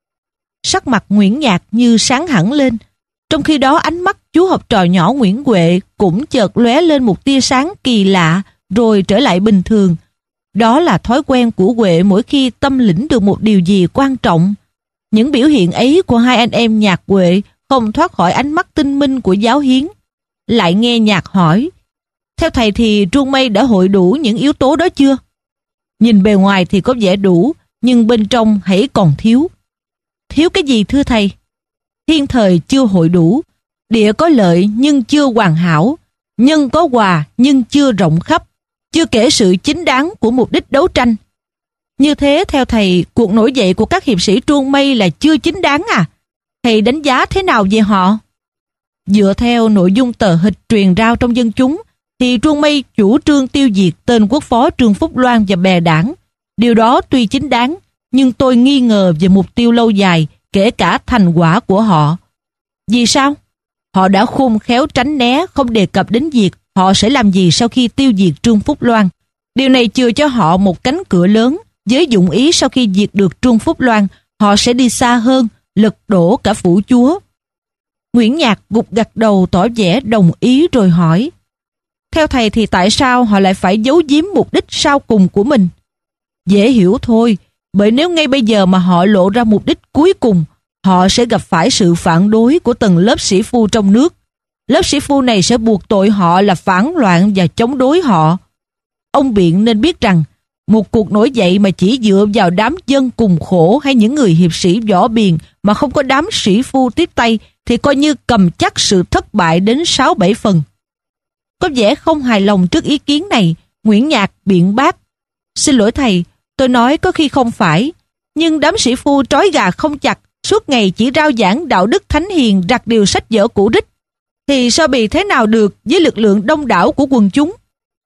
Sắc mặt Nguyễn Nhạc như sáng hẳn lên, trong khi đó ánh mắt chú học trò nhỏ Nguyễn Huệ cũng chợt lóe lên một tia sáng kỳ lạ rồi trở lại bình thường. Đó là thói quen của Huệ mỗi khi tâm lĩnh được một điều gì quan trọng. Những biểu hiện ấy của hai anh em Nhạc Huệ không thoát khỏi ánh mắt tinh minh của Giáo Hiến. Lại nghe Nhạc hỏi: Theo thầy thì Truong Mây đã hội đủ những yếu tố đó chưa? Nhìn bề ngoài thì có vẻ đủ, nhưng bên trong hãy còn thiếu. Thiếu cái gì thưa thầy? Thiên thời chưa hội đủ, địa có lợi nhưng chưa hoàn hảo, nhân có hòa nhưng chưa rộng khắp, chưa kể sự chính đáng của mục đích đấu tranh. Như thế theo thầy, cuộc nổi dậy của các hiệp sĩ Truong Mây là chưa chính đáng à? Thầy đánh giá thế nào về họ? Dựa theo nội dung tờ hịch truyền rao trong dân chúng, thì Truong Mây chủ trương tiêu diệt tên quốc phó Trương Phúc Loan và bè đảng. Điều đó tuy chính đáng, nhưng tôi nghi ngờ về mục tiêu lâu dài, kể cả thành quả của họ. Vì sao? Họ đã khôn khéo tránh né, không đề cập đến việc họ sẽ làm gì sau khi tiêu diệt Trương Phúc Loan. Điều này chừa cho họ một cánh cửa lớn. Với dụng ý sau khi diệt được Trương Phúc Loan, họ sẽ đi xa hơn, lật đổ cả phủ chúa. Nguyễn Nhạc gục gật đầu tỏ vẻ đồng ý rồi hỏi: Theo thầy thì tại sao họ lại phải giấu giếm mục đích sau cùng của mình? Dễ hiểu thôi, bởi nếu ngay bây giờ mà họ lộ ra mục đích cuối cùng, họ sẽ gặp phải sự phản đối của tầng lớp sĩ phu trong nước. Lớp sĩ phu này sẽ buộc tội họ là phản loạn và chống đối họ. Ông Biện nên biết rằng, một cuộc nổi dậy mà chỉ dựa vào đám dân cùng khổ hay những người hiệp sĩ võ biền mà không có đám sĩ phu tiếp tay thì coi như cầm chắc sự thất bại đến sáu bảy phần. Có vẻ không hài lòng trước ý kiến này, Nguyễn Nhạc biện bác: Xin lỗi thầy, tôi nói có khi không phải, nhưng đám sĩ phu trói gà không chặt, suốt ngày chỉ rao giảng đạo đức thánh hiền, rặt điều sách vở cũ rích, thì so bì thế nào được với lực lượng đông đảo của quần chúng?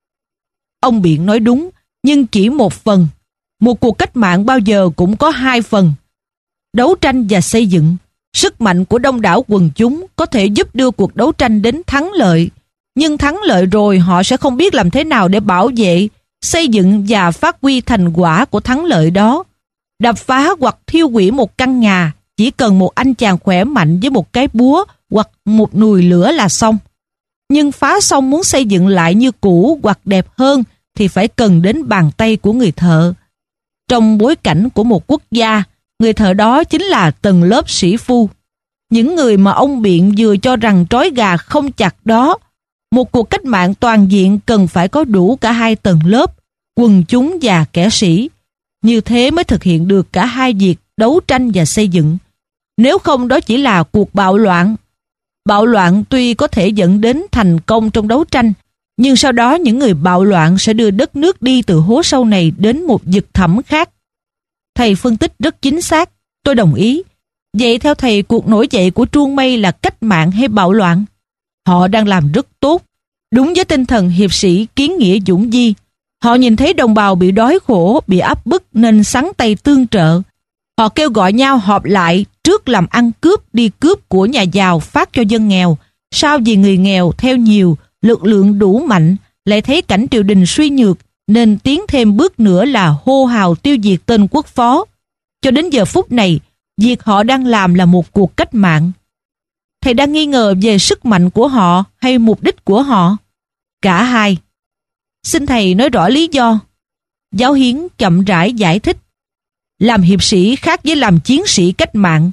Ông Biện nói đúng, nhưng chỉ một phần. Một cuộc cách mạng bao giờ cũng có hai phần: đấu tranh và xây dựng. Sức mạnh của đông đảo quần chúng có thể giúp đưa cuộc đấu tranh đến thắng lợi, nhưng thắng lợi rồi họ sẽ không biết làm thế nào để bảo vệ, xây dựng và phát huy thành quả của thắng lợi đó. Đập phá hoặc thiêu hủy một căn nhà chỉ cần một anh chàng khỏe mạnh với một cái búa hoặc một nùi lửa là xong. Nhưng phá xong muốn xây dựng lại như cũ hoặc đẹp hơn thì phải cần đến bàn tay của người thợ. Trong bối cảnh của một quốc gia, người thợ đó chính là tầng lớp sĩ phu. Những người mà ông Biện vừa cho rằng trói gà không chặt đó. Một cuộc cách mạng toàn diện cần phải có đủ cả hai tầng lớp, quần chúng và kẻ sĩ. Như thế mới thực hiện được cả hai việc đấu tranh và xây dựng. Nếu không, đó chỉ là cuộc bạo loạn. Bạo loạn tuy có thể dẫn đến thành công trong đấu tranh, nhưng sau đó những người bạo loạn sẽ đưa đất nước đi từ hố sâu này đến một vực thẳm khác. Thầy phân tích rất chính xác, tôi đồng ý. Vậy theo thầy, cuộc nổi dậy của Truong Mây là cách mạng hay bạo loạn? Họ đang làm rất tốt, đúng với tinh thần hiệp sĩ kiến nghĩa dũng di. Họ nhìn thấy đồng bào bị đói khổ, bị áp bức nên sắn tay tương trợ. Họ kêu gọi nhau họp lại, trước làm ăn cướp đi cướp của nhà giàu phát cho dân nghèo. Sau vì người nghèo theo nhiều, lực lượng đủ mạnh, lại thấy cảnh triều đình suy nhược, nên tiến thêm bước nữa là hô hào tiêu diệt tên quốc phó. Cho đến giờ phút này, việc họ đang làm là một cuộc cách mạng. Thầy đang nghi ngờ về sức mạnh của họ hay mục đích của họ? Cả hai. Xin thầy nói rõ lý do. Giáo Hiến chậm rãi giải thích. Làm hiệp sĩ khác với làm chiến sĩ cách mạng.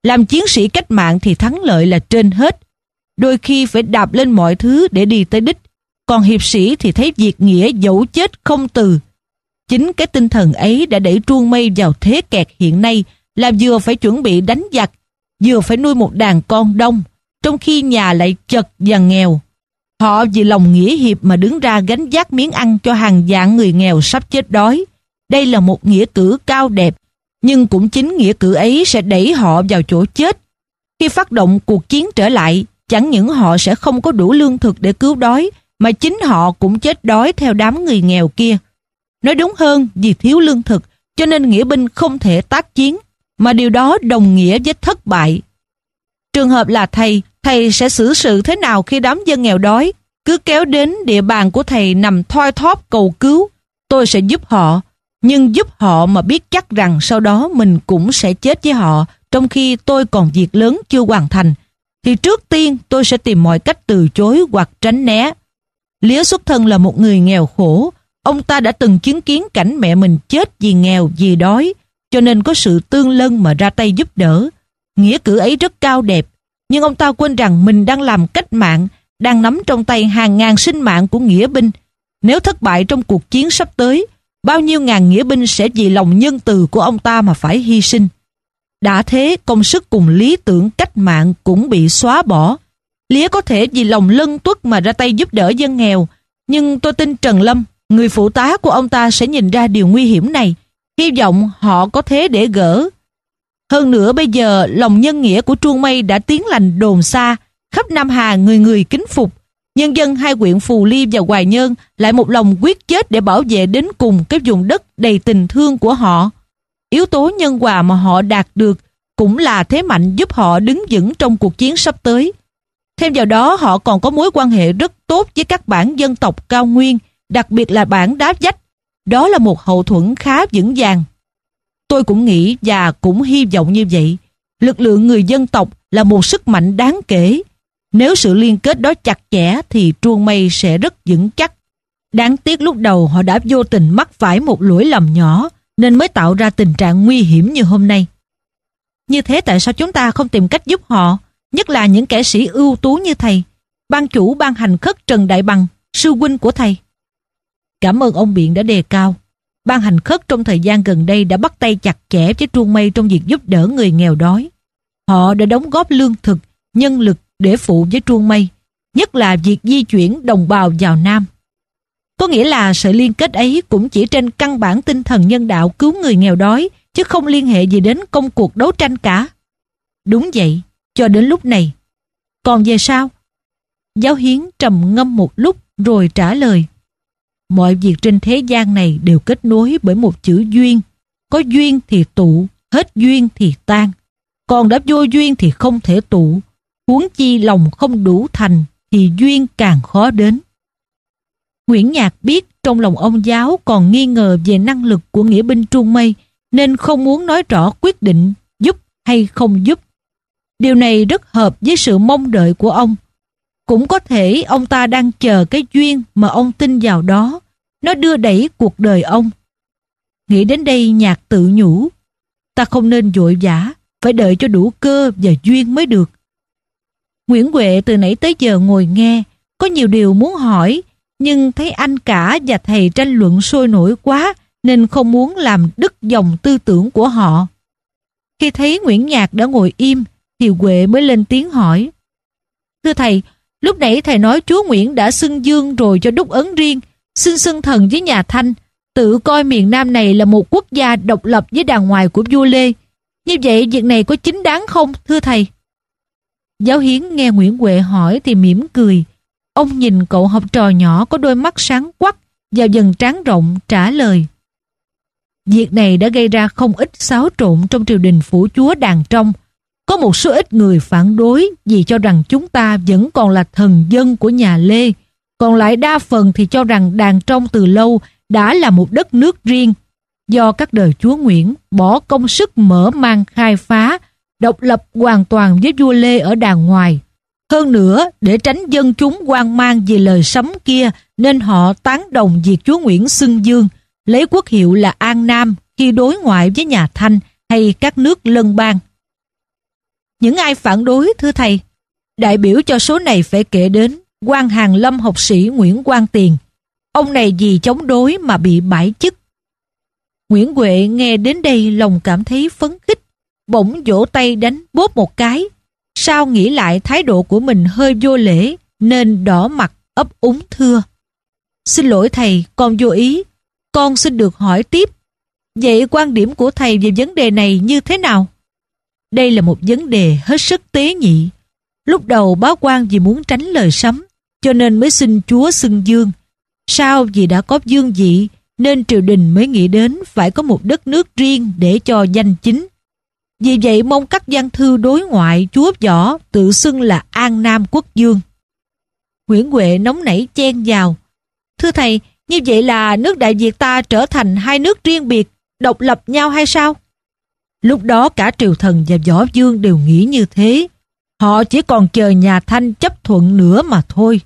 Làm chiến sĩ cách mạng thì thắng lợi là trên hết. Đôi khi phải đạp lên mọi thứ để đi tới đích. Còn hiệp sĩ thì thấy việc nghĩa dẫu chết không từ. Chính cái tinh thần ấy đã đẩy Truông Mây vào thế kẹt hiện nay, là vừa phải chuẩn bị đánh giặc, vừa phải nuôi một đàn con đông, trong khi nhà lại chật và nghèo. Họ vì lòng nghĩa hiệp mà đứng ra gánh vác miếng ăn cho hàng vạn người nghèo sắp chết đói. Đây là một nghĩa cử cao đẹp, nhưng cũng chính nghĩa cử ấy sẽ đẩy họ vào chỗ chết. Khi phát động cuộc chiến trở lại, chẳng những họ sẽ không có đủ lương thực để cứu đói, mà chính họ cũng chết đói theo đám người nghèo kia. Nói đúng hơn, vì thiếu lương thực, cho nên nghĩa binh không thể tác chiến, mà điều đó đồng nghĩa với thất bại. Trường hợp là thầy, thầy sẽ xử sự thế nào khi đám dân nghèo đói cứ kéo đến địa bàn của thầy nằm thoi thóp cầu cứu? Tôi sẽ giúp họ, nhưng giúp họ mà biết chắc rằng sau đó mình cũng sẽ chết với họ, trong khi tôi còn việc lớn chưa hoàn thành, thì trước tiên tôi sẽ tìm mọi cách từ chối hoặc tránh né. Lía xuất thân là một người nghèo khổ. Ông ta đã từng chứng kiến cảnh mẹ mình chết vì nghèo, vì đói, cho nên có sự tương lân mà ra tay giúp đỡ. Nghĩa cử ấy rất cao đẹp, nhưng ông ta quên rằng mình đang làm cách mạng, đang nắm trong tay hàng ngàn sinh mạng của nghĩa binh. Nếu thất bại trong cuộc chiến sắp tới, bao nhiêu ngàn nghĩa binh sẽ vì lòng nhân từ của ông ta mà phải hy sinh. Đã thế, công sức cùng lý tưởng cách mạng cũng bị xóa bỏ. Lía có thể vì lòng lân tuất mà ra tay giúp đỡ dân nghèo, nhưng tôi tin Trần Lâm, người phụ tá của ông ta, sẽ nhìn ra điều nguy hiểm này. Hy vọng họ có thế để gỡ. Hơn nữa bây giờ lòng nhân nghĩa của Truông Mây đã tiếng lành đồn xa, khắp Nam Hà người người kính phục. Nhân dân hai huyện Phù Ly và Hoài Nhơn lại một lòng quyết chết để bảo vệ đến cùng cái vùng đất đầy tình thương của họ. Yếu tố nhân hòa mà họ đạt được cũng là thế mạnh giúp họ đứng vững trong cuộc chiến sắp tới. Thêm vào đó, họ còn có mối quan hệ rất tốt với các bản dân tộc cao nguyên, đặc biệt là bản Đá Vách. Đó là một hậu thuẫn khá vững vàng. Tôi cũng nghĩ và cũng hy vọng như vậy. Lực lượng người dân tộc là một sức mạnh đáng kể. Nếu sự liên kết đó chặt chẽ thì Truông Mây sẽ rất vững chắc. Đáng tiếc lúc đầu họ đã vô tình mắc phải một lỗi lầm nhỏ, nên mới tạo ra tình trạng nguy hiểm như hôm nay. Như thế tại sao chúng ta không tìm cách giúp họ, nhất là những kẻ sĩ ưu tú như thầy, ban chủ ban hành khất Trần Đại Bằng, sư huynh của thầy? Cảm ơn ông Biện đã đề cao. Ban hành khất trong thời gian gần đây đã bắt tay chặt chẽ với Truông Mây trong việc giúp đỡ người nghèo đói. Họ đã đóng góp lương thực, nhân lực để phụ với Truông Mây, nhất là việc di chuyển đồng bào vào Nam. Có nghĩa là sự liên kết ấy cũng chỉ trên căn bản tinh thần nhân đạo cứu người nghèo đói, chứ không liên hệ gì đến công cuộc đấu tranh cả. Đúng vậy, cho đến lúc này. Còn về sau? Giáo Hiến trầm ngâm một lúc rồi trả lời. Mọi việc trên thế gian này đều kết nối bởi một chữ duyên. Có duyên thì tụ, hết duyên thì tan. Còn đã vô duyên thì không thể tụ. Huống chi lòng không đủ thành thì duyên càng khó đến. Nguyễn Nhạc biết trong lòng ông giáo còn nghi ngờ về năng lực của nghĩa binh Truông Mây, nên không muốn nói rõ quyết định giúp hay không giúp. Điều này rất hợp với sự mong đợi của ông. Cũng có thể ông ta đang chờ cái duyên mà ông tin vào đó, nó đưa đẩy cuộc đời ông. Nghĩ đến đây, Nhạc tự nhủ, ta không nên vội vã, phải đợi cho đủ cơ và duyên mới được. Nguyễn Huệ từ nãy tới giờ ngồi nghe, có nhiều điều muốn hỏi, nhưng thấy anh cả và thầy tranh luận sôi nổi quá, nên không muốn làm đứt dòng tư tưởng của họ. Khi thấy Nguyễn Nhạc đã ngồi im, thì Huệ mới lên tiếng hỏi. Thưa thầy, lúc nãy thầy nói chúa Nguyễn đã xưng dương rồi cho đúc ấn riêng, xin xưng thần với nhà Thanh, tự coi miền Nam này là một quốc gia độc lập với đàng ngoài của vua Lê. Như vậy việc này có chính đáng không, thưa thầy? Giáo Hiến nghe Nguyễn Huệ hỏi thì mỉm cười. Ông nhìn cậu học trò nhỏ có đôi mắt sáng quắc và dần trán rộng trả lời. Việc này đã gây ra không ít xáo trộn trong triều đình phủ chúa Đàn Trong. Có một số ít người phản đối vì cho rằng chúng ta vẫn còn là thần dân của nhà Lê. Còn lại đa phần thì cho rằng Đàn Trong từ lâu đã là một đất nước riêng, do các đời chúa Nguyễn bỏ công sức mở mang khai phá, độc lập hoàn toàn với vua Lê ở Đàn Ngoài. Hơn nữa, để tránh dân chúng hoang mang về lời sấm kia, nên họ tán đồng việc chúa Nguyễn xưng dương, lấy quốc hiệu là An Nam khi đối ngoại với nhà Thanh hay các nước lân bang. Những ai phản đối thưa thầy? Đại biểu cho số này phải kể đến quan Hàn Lâm học sĩ Nguyễn Quang Tiền. Ông này vì chống đối mà bị bãi chức. Nguyễn Huệ nghe đến đây lòng cảm thấy phấn khích, bỗng vỗ tay đánh bóp một cái. Sao nghĩ lại thái độ của mình hơi vô lễ nên đỏ mặt ấp úng thưa: Xin lỗi thầy, con vô ý. Con xin được hỏi tiếp. Vậy quan điểm của thầy về vấn đề này như thế nào? Đây là một vấn đề hết sức tế nhị. Lúc đầu bá quan vì muốn tránh lời sấm, cho nên mới xin chúa xưng dương. Sau vì đã có dương vị, nên triều đình mới nghĩ đến phải có một đất nước riêng để cho danh chính. Vì vậy mong các văn thư đối ngoại chúa võ tự xưng là An Nam Quốc Dương. Nguyễn Huệ nóng nảy chen vào: Thưa thầy, như vậy là nước Đại Việt ta trở thành hai nước riêng biệt, độc lập nhau hay sao? Lúc đó cả triều thần và võ vương đều nghĩ như thế. Họ chỉ còn chờ nhà Thanh chấp thuận nữa mà thôi.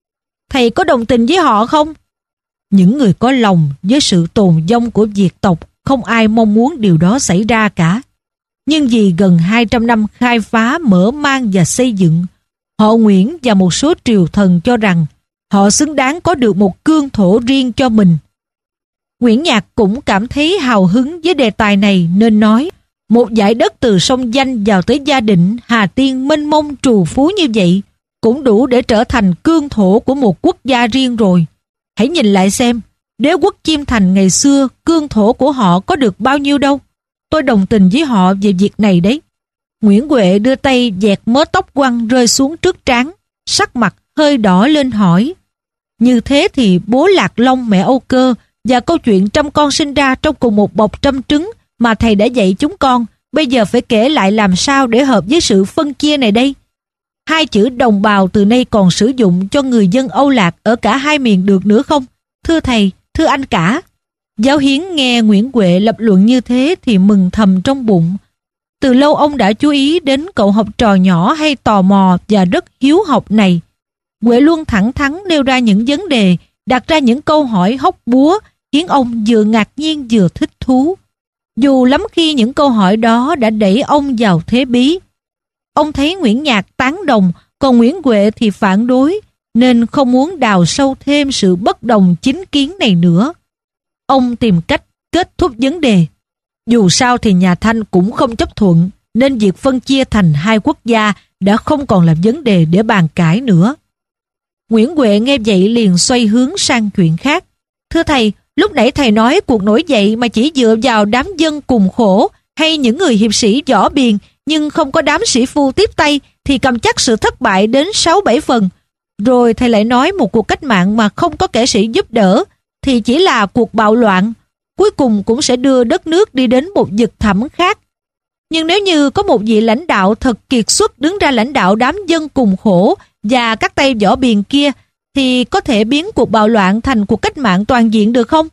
Thầy có đồng tình với họ không? Những người có lòng với sự tồn vong của Việt tộc không ai mong muốn điều đó xảy ra cả. Nhưng vì gần hai trăm năm khai phá, mở mang và xây dựng, họ Nguyễn và một số triều thần cho rằng họ xứng đáng có được một cương thổ riêng cho mình. Nguyễn Nhạc cũng cảm thấy hào hứng với đề tài này nên nói: Một dải đất từ sông Danh vào tới Gia Định, Hà Tiên mênh mông trù phú như vậy cũng đủ để trở thành cương thổ của một quốc gia riêng rồi. Hãy nhìn lại xem, đế quốc Chiêm Thành ngày xưa cương thổ của họ có được bao nhiêu đâu. Tôi đồng tình với họ về việc này đấy. Nguyễn Huệ đưa tay dẹt mớ tóc quăn rơi xuống trước trán, sắc mặt hơi đỏ lên hỏi: Như thế thì bố Lạc Long, mẹ Âu Cơ và câu chuyện trăm con sinh ra trong cùng một bọc trăm trứng mà thầy đã dạy chúng con, bây giờ phải kể lại làm sao để hợp với sự phân chia này đây? Hai chữ đồng bào từ nay còn sử dụng cho người dân Âu Lạc ở cả hai miền được nữa không? Thưa thầy, thưa anh cả. Giáo Hiến nghe Nguyễn Huệ lập luận như thế thì mừng thầm trong bụng. Từ lâu ông đã chú ý đến cậu học trò nhỏ hay tò mò và rất hiếu học này. Huệ luôn thẳng thắn nêu ra những vấn đề, đặt ra những câu hỏi hóc búa, khiến ông vừa ngạc nhiên vừa thích thú. Dù lắm khi những câu hỏi đó đã đẩy ông vào thế bí. Ông thấy Nguyễn Nhạc tán đồng, còn Nguyễn Huệ thì phản đối, nên không muốn đào sâu thêm sự bất đồng chính kiến này nữa. Ông tìm cách kết thúc vấn đề. Dù sao thì nhà Thanh cũng không chấp thuận, nên việc phân chia thành hai quốc gia đã không còn là vấn đề để bàn cãi nữa. Nguyễn Huệ nghe vậy liền xoay hướng sang chuyện khác. Thưa thầy, lúc nãy thầy nói cuộc nổi dậy mà chỉ dựa vào đám dân cùng khổ hay những người hiệp sĩ võ biền, nhưng không có đám sĩ phu tiếp tay thì cầm chắc sự thất bại đến sáu bảy phần. Rồi thầy lại nói một cuộc cách mạng mà không có kẻ sĩ giúp đỡ thì chỉ là cuộc bạo loạn, cuối cùng cũng sẽ đưa đất nước đi đến một vực thẳm khác. Nhưng nếu như có một vị lãnh đạo thật kiệt xuất đứng ra lãnh đạo đám dân cùng khổ và các tay võ biền kia, thì có thể biến cuộc bạo loạn thành cuộc cách mạng toàn diện được không?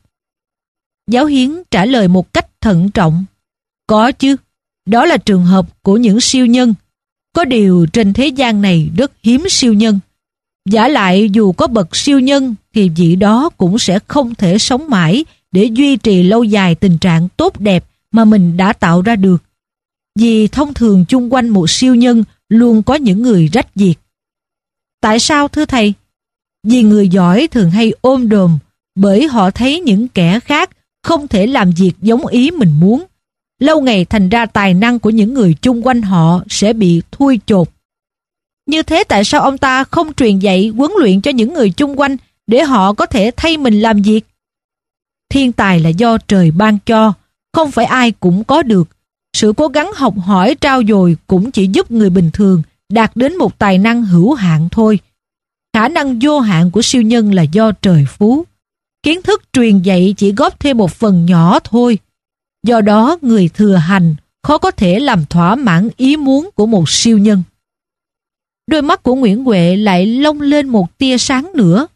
Giáo Hiến trả lời một cách thận trọng. Có chứ, đó là trường hợp của những siêu nhân. Có điều trên thế gian này rất hiếm siêu nhân. Vả lại dù có bậc siêu nhân thì vị đó cũng sẽ không thể sống mãi để duy trì lâu dài tình trạng tốt đẹp mà mình đã tạo ra được. Vì thông thường chung quanh một siêu nhân luôn có những người rách việc. Tại sao thưa thầy? Vì người giỏi thường hay ôm đồm, bởi họ thấy những kẻ khác không thể làm việc giống ý mình muốn. Lâu ngày thành ra tài năng của những người chung quanh họ sẽ bị thui chột. Như thế tại sao ông ta không truyền dạy, huấn luyện cho những người chung quanh để họ có thể thay mình làm việc? Thiên tài là do trời ban cho, không phải ai cũng có được. Sự cố gắng học hỏi trau dồi cũng chỉ giúp người bình thường đạt đến một tài năng hữu hạn thôi. Khả năng vô hạn của siêu nhân là do trời phú. Kiến thức truyền dạy chỉ góp thêm một phần nhỏ thôi. Do đó người thừa hành khó có thể làm thỏa mãn ý muốn của một siêu nhân. Đôi mắt của Nguyễn Huệ lại lông lên một tia sáng nữa.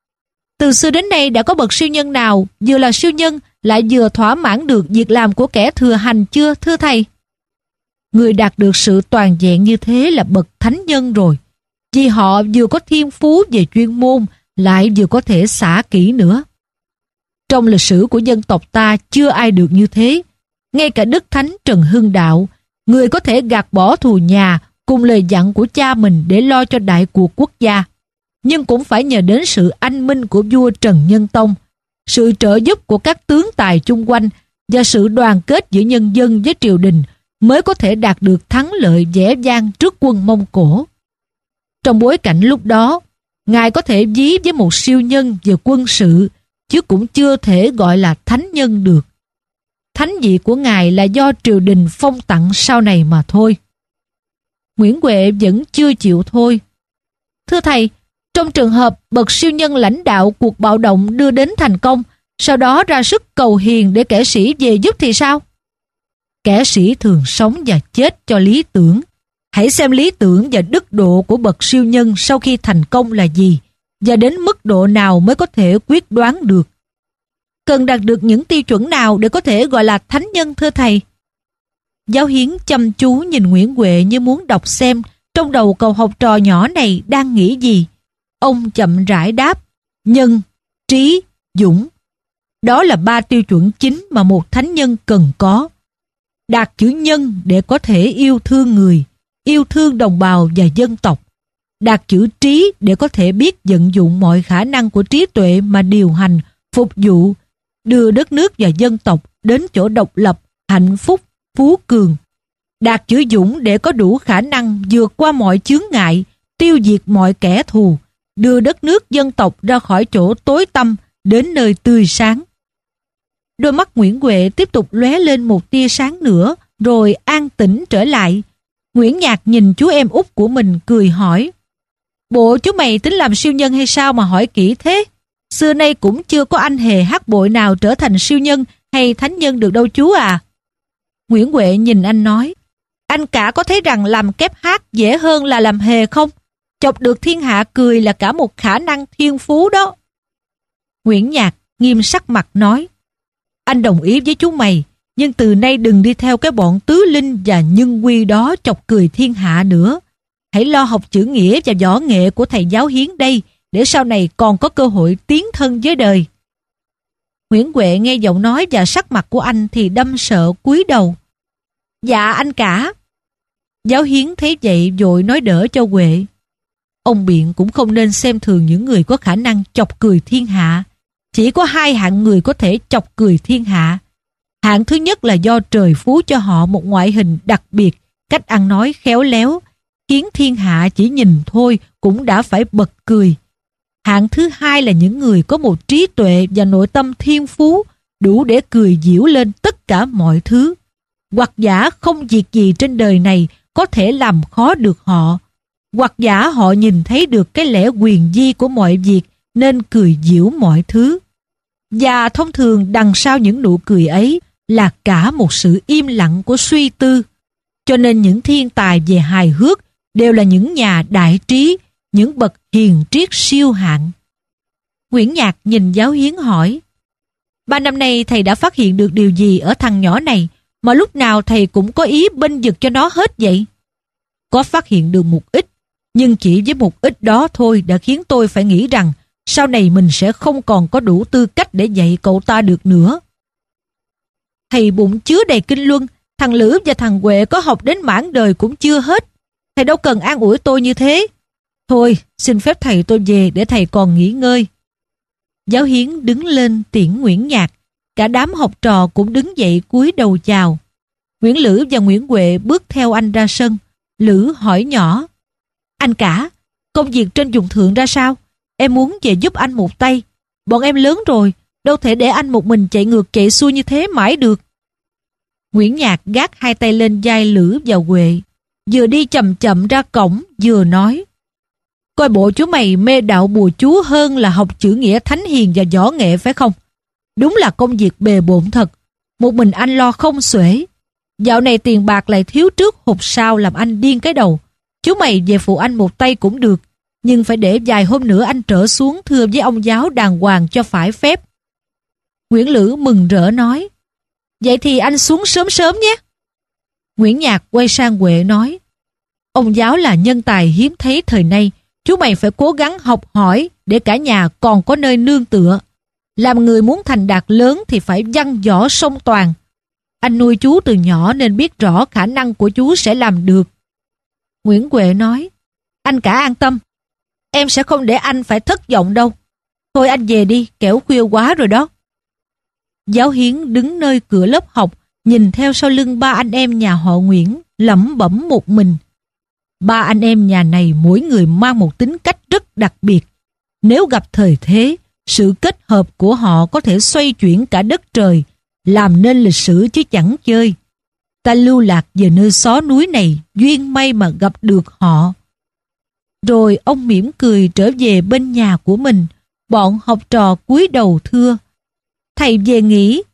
Từ xưa đến nay đã có bậc siêu nhân nào vừa là siêu nhân lại vừa thỏa mãn được việc làm của kẻ thừa hành chưa thưa thầy? Người đạt được sự toàn vẹn như thế là bậc thánh nhân rồi. Vì họ vừa có thiên phú về chuyên môn lại vừa có thể xả kỹ nữa. Trong lịch sử của dân tộc ta chưa ai được như thế. Ngay cả Đức Thánh Trần Hưng Đạo người có thể gạt bỏ thù nhà cùng lời dặn của cha mình để lo cho đại cuộc quốc gia, nhưng cũng phải nhờ đến sự anh minh của vua Trần Nhân Tông, sự trợ giúp của các tướng tài chung quanh và sự đoàn kết giữa nhân dân với triều đình mới có thể đạt được thắng lợi vẻ vang trước quân Mông Cổ. Trong bối cảnh lúc đó, Ngài có thể ví với một siêu nhân về quân sự, chứ cũng chưa thể gọi là thánh nhân được. Thánh vị của Ngài là do triều đình phong tặng sau này mà thôi. Nguyễn Huệ vẫn chưa chịu thôi. Thưa thầy, trong trường hợp bậc siêu nhân lãnh đạo cuộc bạo động đưa đến thành công, sau đó ra sức cầu hiền để kẻ sĩ về giúp thì sao? Kẻ sĩ thường sống và chết cho lý tưởng. Hãy xem lý tưởng và đức độ của bậc siêu nhân sau khi thành công là gì, và đến mức độ nào mới có thể quyết đoán được. Cần đạt được những tiêu chuẩn nào để có thể gọi là thánh nhân thưa thầy? Giáo Hiến chăm chú nhìn Nguyễn Huệ như muốn đọc xem trong đầu cậu học trò nhỏ này đang nghĩ gì. Ông chậm rãi đáp: nhân, trí, dũng. Đó là ba tiêu chuẩn chính mà một thánh nhân cần có. Đạt chữ nhân để có thể yêu thương người, yêu thương đồng bào và dân tộc. Đạt chữ trí để có thể biết vận dụng mọi khả năng của trí tuệ mà điều hành, phục vụ, đưa đất nước và dân tộc đến chỗ độc lập, hạnh phúc, phú cường. Đạt chữ dũng để có đủ khả năng vượt qua mọi chướng ngại, tiêu diệt mọi kẻ thù, đưa đất nước dân tộc ra khỏi chỗ tối tăm đến nơi tươi sáng. Đôi mắt Nguyễn Huệ tiếp tục lóe lên một tia sáng nữa, rồi an tĩnh trở lại. Nguyễn Nhạc nhìn chú em út của mình cười hỏi: Bộ chú mày tính làm siêu nhân hay sao mà hỏi kỹ thế? Xưa nay cũng chưa có anh hề hát bội nào trở thành siêu nhân hay thánh nhân được đâu chú à. Nguyễn Huệ nhìn anh nói: Anh cả có thấy rằng làm kép hát dễ hơn là làm hề không? Chọc được thiên hạ cười là cả một khả năng thiên phú đó. Nguyễn Nhạc nghiêm sắc mặt nói: Anh đồng ý với chú mày, nhưng từ nay đừng đi theo cái bọn tứ linh và nhân quy đó chọc cười thiên hạ nữa. Hãy lo học chữ nghĩa và võ nghệ của thầy Giáo Hiến đây, để sau này còn có cơ hội tiến thân với đời. Nguyễn Huệ nghe giọng nói và sắc mặt của anh thì đâm sợ cúi đầu. Dạ anh cả. Giáo Hiến thấy vậy vội nói đỡ cho Huệ. Ông biện cũng không nên xem thường những người có khả năng chọc cười thiên hạ. Chỉ có hai hạng người có thể chọc cười thiên hạ. Hạng thứ nhất là do trời phú cho họ một ngoại hình đặc biệt, cách ăn nói khéo léo, khiến thiên hạ chỉ nhìn thôi cũng đã phải bật cười. Hạng thứ hai là những người có một trí tuệ và nội tâm thiên phú đủ để cười giễu lên tất cả mọi thứ. Hoặc giả không việc gì trên đời này có thể làm khó được họ. Hoặc giả họ nhìn thấy được cái lẽ quyền vi của mọi việc nên cười giễu mọi thứ. Và thông thường đằng sau những nụ cười ấy là cả một sự im lặng của suy tư. Cho nên những thiên tài về hài hước đều là những nhà đại trí, những bậc hiền triết siêu hạng. Nguyễn Nhạc nhìn Giáo Hiến hỏi: Ba năm nay thầy đã phát hiện được điều gì ở thằng nhỏ này mà lúc nào thầy cũng có ý bênh vực cho nó hết vậy? Có phát hiện được một ít, nhưng chỉ với một ít đó thôi đã khiến tôi phải nghĩ rằng sau này mình sẽ không còn có đủ tư cách để dạy cậu ta được nữa. Thầy bụng chứa đầy kinh luân, thằng Lữ và thằng Huệ có học đến mãn đời cũng chưa hết. Thầy đâu cần an ủi tôi như thế. Thôi, xin phép thầy tôi về để thầy còn nghỉ ngơi. Giáo Hiến đứng lên tiễn Nguyễn Nhạc. Cả đám học trò cũng đứng dậy cúi đầu chào. Nguyễn Lữ và Nguyễn Huệ bước theo anh ra sân. Lữ hỏi nhỏ: Anh cả, công việc trên vùng thượng ra sao? Em muốn về giúp anh một tay. Bọn em lớn rồi, đâu thể để anh một mình chạy ngược chạy xuôi như thế mãi được. Nguyễn Nhạc gác hai tay lên vai Lữ và Huệ, vừa đi chậm chậm ra cổng vừa nói: Coi bộ chú mày mê đạo bùa chú hơn là học chữ nghĩa thánh hiền và võ nghệ phải không? Đúng là công việc bề bộn thật. Một mình anh lo không xuể. Dạo này tiền bạc lại thiếu trước hụt sau làm anh điên cái đầu. Chú mày về phụ anh một tay cũng được, nhưng phải để vài hôm nữa anh trở xuống thưa với ông giáo đàng hoàng cho phải phép. Nguyễn Lữ mừng rỡ nói: Vậy thì anh xuống sớm sớm nhé. Nguyễn Nhạc quay sang Huệ nói: Ông giáo là nhân tài hiếm thấy thời nay. Chú mày phải cố gắng học hỏi để cả nhà còn có nơi nương tựa. Làm người muốn thành đạt lớn thì phải văn võ song toàn. Anh nuôi chú từ nhỏ nên biết rõ khả năng của chú sẽ làm được. Nguyễn Huệ nói, anh cả an tâm. Em sẽ không để anh phải thất vọng đâu. Thôi anh về đi, kẻo khuya quá rồi đó. Giáo Hiến đứng nơi cửa lớp học, nhìn theo sau lưng ba anh em nhà họ Nguyễn, lẩm bẩm một mình. Ba anh em nhà này mỗi người mang một tính cách rất đặc biệt. Nếu gặp thời thế, sự kết hợp của họ có thể xoay chuyển cả đất trời, làm nên lịch sử chứ chẳng chơi. Ta lưu lạc về nơi xó núi này, duyên may mà gặp được họ. Rồi ông mỉm cười trở về bên nhà của mình. Bọn học trò cúi đầu thưa, thầy về nghỉ,